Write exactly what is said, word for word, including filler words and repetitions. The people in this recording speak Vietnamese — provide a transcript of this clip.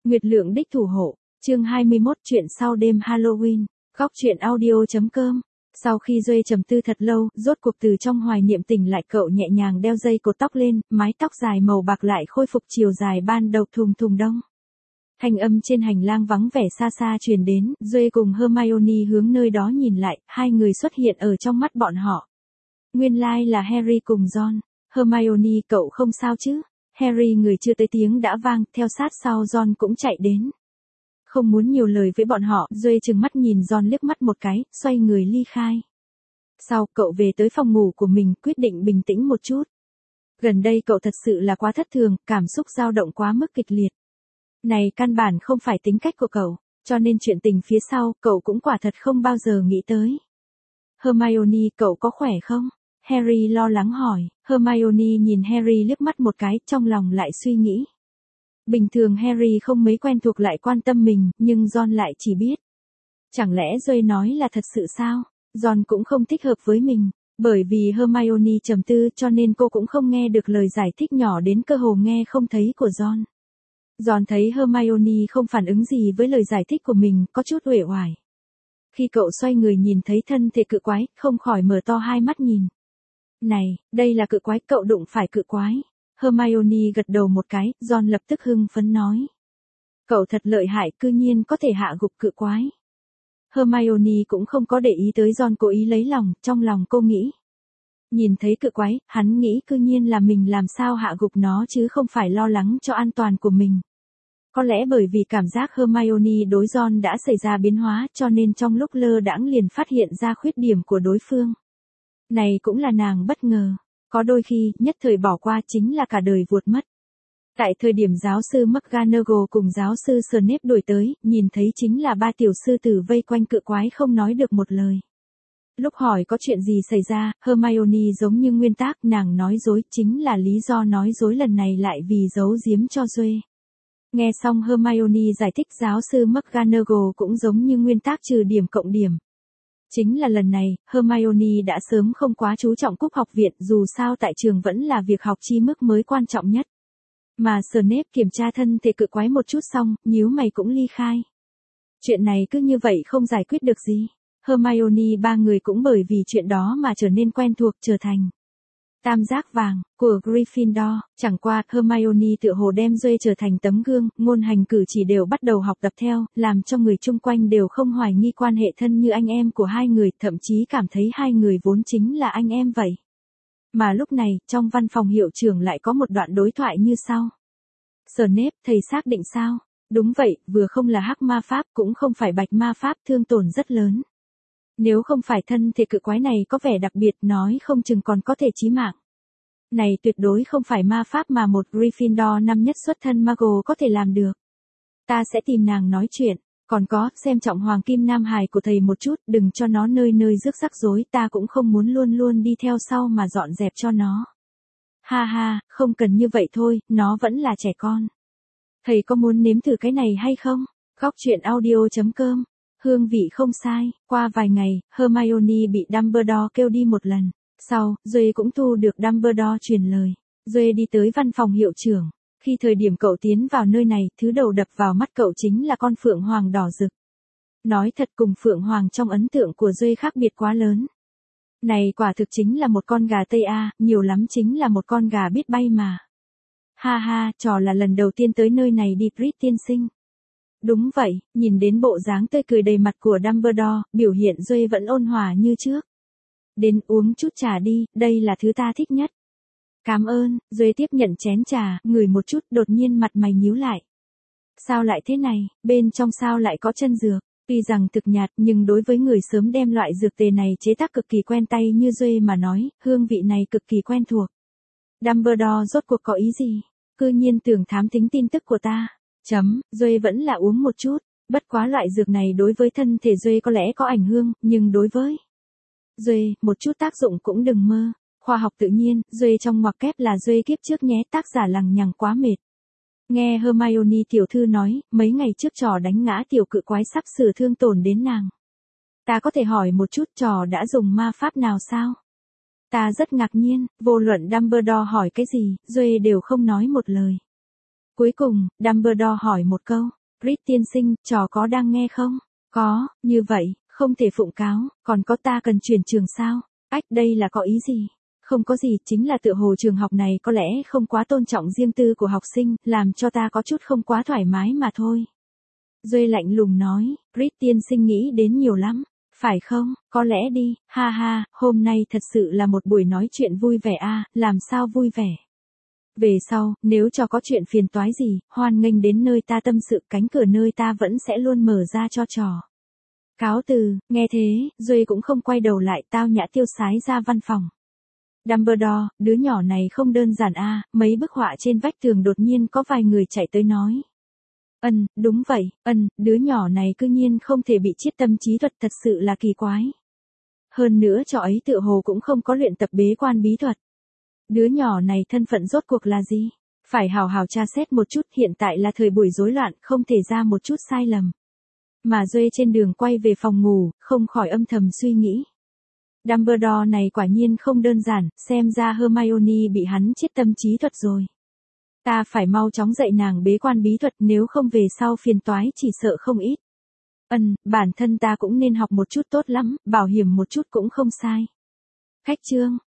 Nguyệt Lượng đích thủ hộ, chương hai mươi mốt chuyện sau đêm Halloween, góc chuyện audio.com. Sau khi Duệ trầm tư thật lâu, rốt cuộc từ trong hoài niệm tỉnh lại, cậu nhẹ nhàng đeo dây cột tóc lên, mái tóc dài màu bạc lại khôi phục chiều dài ban đầu. Thùng thùng đông. Thanh âm trên hành lang vắng vẻ xa xa truyền đến, Duệ cùng Hermione hướng nơi đó nhìn lại, hai người xuất hiện ở trong mắt bọn họ. Nguyên lai là Harry cùng Ron. Hermione, cậu không sao chứ? Harry người chưa tới tiếng đã vang, theo sát sau Ron cũng chạy đến. Không muốn nhiều lời với bọn họ, Duệ trừng mắt nhìn Ron liếc mắt một cái, xoay người ly khai. Sau, cậu về tới phòng ngủ của mình, quyết định bình tĩnh một chút. Gần đây cậu thật sự là quá thất thường, cảm xúc dao động quá mức kịch liệt. Này căn bản không phải tính cách của cậu, cho nên chuyện tình phía sau, cậu cũng quả thật không bao giờ nghĩ tới. Hermione, cậu có khỏe không? Harry lo lắng hỏi. Hermione nhìn Harry liếc mắt một cái, trong lòng lại suy nghĩ. Bình thường Harry không mấy quen thuộc lại quan tâm mình, nhưng Ron lại chỉ biết. Chẳng lẽ Duệ nói là thật sự sao? Ron cũng không thích hợp với mình, bởi vì Hermione trầm tư cho nên cô cũng không nghe được lời giải thích nhỏ đến cơ hồ nghe không thấy của Ron. Ron thấy Hermione không phản ứng gì với lời giải thích của mình, có chút uể oải. Khi cậu xoay người nhìn thấy thân thể cự quái, không khỏi mở to hai mắt nhìn. Này, đây là cự quái, cậu đụng phải cự quái. Hermione gật đầu một cái, Ron lập tức hưng phấn nói. Cậu thật lợi hại, cư nhiên có thể hạ gục cự quái. Hermione cũng không có để ý tới Ron cố ý lấy lòng, trong lòng cô nghĩ. Nhìn thấy cự quái, hắn nghĩ cư nhiên là mình làm sao hạ gục nó chứ không phải lo lắng cho an toàn của mình. Có lẽ bởi vì cảm giác Hermione đối Ron đã xảy ra biến hóa cho nên trong lúc lơ đãng liền phát hiện ra khuyết điểm của đối phương. Này cũng là nàng bất ngờ. Có đôi khi, nhất thời bỏ qua chính là cả đời vuột mất. Tại thời điểm giáo sư McGonagall cùng giáo sư Snape đuổi tới, nhìn thấy chính là ba tiểu sư tử vây quanh cự quái không nói được một lời. Lúc hỏi có chuyện gì xảy ra, Hermione giống như nguyên tắc, nàng nói dối, chính là lý do nói dối lần này lại vì giấu giếm cho Duệ. Nghe xong Hermione giải thích, giáo sư McGonagall cũng giống như nguyên tắc trừ điểm cộng điểm. Chính là lần này, Hermione đã sớm không quá chú trọng cúp học viện, dù sao tại trường vẫn là việc học chi mức mới quan trọng nhất. Mà Snape kiểm tra thân thể cự quái một chút xong, nhíu mày cũng ly khai. Chuyện này cứ như vậy không giải quyết được gì. Hermione ba người cũng bởi vì chuyện đó mà trở nên quen thuộc, trở thành tam giác vàng của Gryffindor. Chẳng qua, Hermione tựa hồ đem Duệ trở thành tấm gương, ngôn hành cử chỉ đều bắt đầu học tập theo, làm cho người chung quanh đều không hoài nghi quan hệ thân như anh em của hai người, thậm chí cảm thấy hai người vốn chính là anh em vậy. Mà lúc này, trong văn phòng hiệu trưởng lại có một đoạn đối thoại như sau. Snape, thầy xác định sao? Đúng vậy, vừa không là hắc ma pháp cũng không phải bạch ma pháp, thương tổn rất lớn. Nếu không phải thân thể cự quái này có vẻ đặc biệt, nói không chừng còn có thể chí mạng. Này tuyệt đối không phải ma pháp mà một Gryffindor năm nhất xuất thân Muggle có thể làm được. Ta sẽ tìm nàng nói chuyện, còn có, xem trọng hoàng kim nam hài của thầy một chút, đừng cho nó nơi nơi rước rắc rối, ta cũng không muốn luôn luôn đi theo sau mà dọn dẹp cho nó. Ha ha, không cần như vậy thôi, nó vẫn là trẻ con. Thầy có muốn nếm thử cái này hay không? Góc chuyện audio.com. Hương vị không sai, qua vài ngày, Hermione bị Dumbledore kêu đi một lần. Sau, Duệ cũng thu được Dumbledore truyền lời. Duệ đi tới văn phòng hiệu trưởng. Khi thời điểm cậu tiến vào nơi này, thứ đầu đập vào mắt cậu chính là con phượng hoàng đỏ rực. Nói thật, cùng phượng hoàng trong ấn tượng của Duệ khác biệt quá lớn. Này quả thực chính là một con gà Tây A, nhiều lắm chính là một con gà biết bay mà. Ha ha, trò là lần đầu tiên tới nơi này đi, Brit tiên sinh. Đúng vậy, nhìn đến bộ dáng tươi cười đầy mặt của Dumbledore, biểu hiện Duệ vẫn ôn hòa như trước. Đến uống chút trà đi, đây là thứ ta thích nhất. Cảm ơn, Duệ tiếp nhận chén trà, ngửi một chút, đột nhiên mặt mày nhíu lại. Sao lại thế này, bên trong sao lại có chân dược? Tuy rằng thực nhạt nhưng đối với người sớm đem loại dược tề này chế tác cực kỳ quen tay như Duệ mà nói, hương vị này cực kỳ quen thuộc. Dumbledore rốt cuộc có ý gì? Cư nhiên tưởng thám thính tin tức của ta. Chấm, Duệ vẫn là uống một chút, bất quá loại dược này đối với thân thể Duệ có lẽ có ảnh hưởng, nhưng đối với Duệ, một chút tác dụng cũng đừng mơ. Khoa học tự nhiên, Duệ trong ngoặc kép là Duệ kiếp trước nhé, tác giả lằng nhằng quá mệt. Nghe Hermione tiểu thư nói, mấy ngày trước trò đánh ngã tiểu cự quái sắp sửa thương tổn đến nàng. Ta có thể hỏi một chút trò đã dùng ma pháp nào sao? Ta rất ngạc nhiên, vô luận Dumbledore hỏi cái gì, Duệ đều không nói một lời. Cuối cùng, Dumbledore hỏi một câu, Reed tiên sinh, trò có đang nghe không? Có, như vậy, không thể phụng cáo, còn có ta cần chuyển trường sao? Ách, đây là có ý gì? Không có gì, chính là tựa hồ trường học này có lẽ không quá tôn trọng riêng tư của học sinh, làm cho ta có chút không quá thoải mái mà thôi. Duệ lạnh lùng nói, Reed tiên sinh nghĩ đến nhiều lắm, phải không? Có lẽ đi, ha ha, hôm nay thật sự là một buổi nói chuyện vui vẻ a, làm sao vui vẻ. Về sau, nếu cho có chuyện phiền toái gì, hoan nghênh đến nơi ta tâm sự, cánh cửa nơi ta vẫn sẽ luôn mở ra cho trò. Cáo từ, nghe thế, Duệ cũng không quay đầu lại, tao nhã tiêu sái ra văn phòng. Dumbledore, đứa nhỏ này không đơn giản a, mấy bức họa trên vách tường đột nhiên có vài người chạy tới nói. Ân, đúng vậy, ân, đứa nhỏ này cư nhiên không thể bị chiết tâm trí thuật, thật sự là kỳ quái. Hơn nữa trò ấy tựa hồ cũng không có luyện tập bế quan bí thuật. Đứa nhỏ này thân phận rốt cuộc là gì? Phải hào hào tra xét một chút, hiện tại là thời buổi rối loạn, không thể ra một chút sai lầm. Mà Duệ trên đường quay về phòng ngủ, không khỏi âm thầm suy nghĩ. Dumbledore này quả nhiên không đơn giản, xem ra Hermione bị hắn chiết tâm trí thuật rồi. Ta phải mau chóng dạy nàng bế quan bí thuật, nếu không về sau phiền toái chỉ sợ không ít. Ân, bản thân ta cũng nên học một chút tốt lắm, bảo hiểm một chút cũng không sai. Khách chương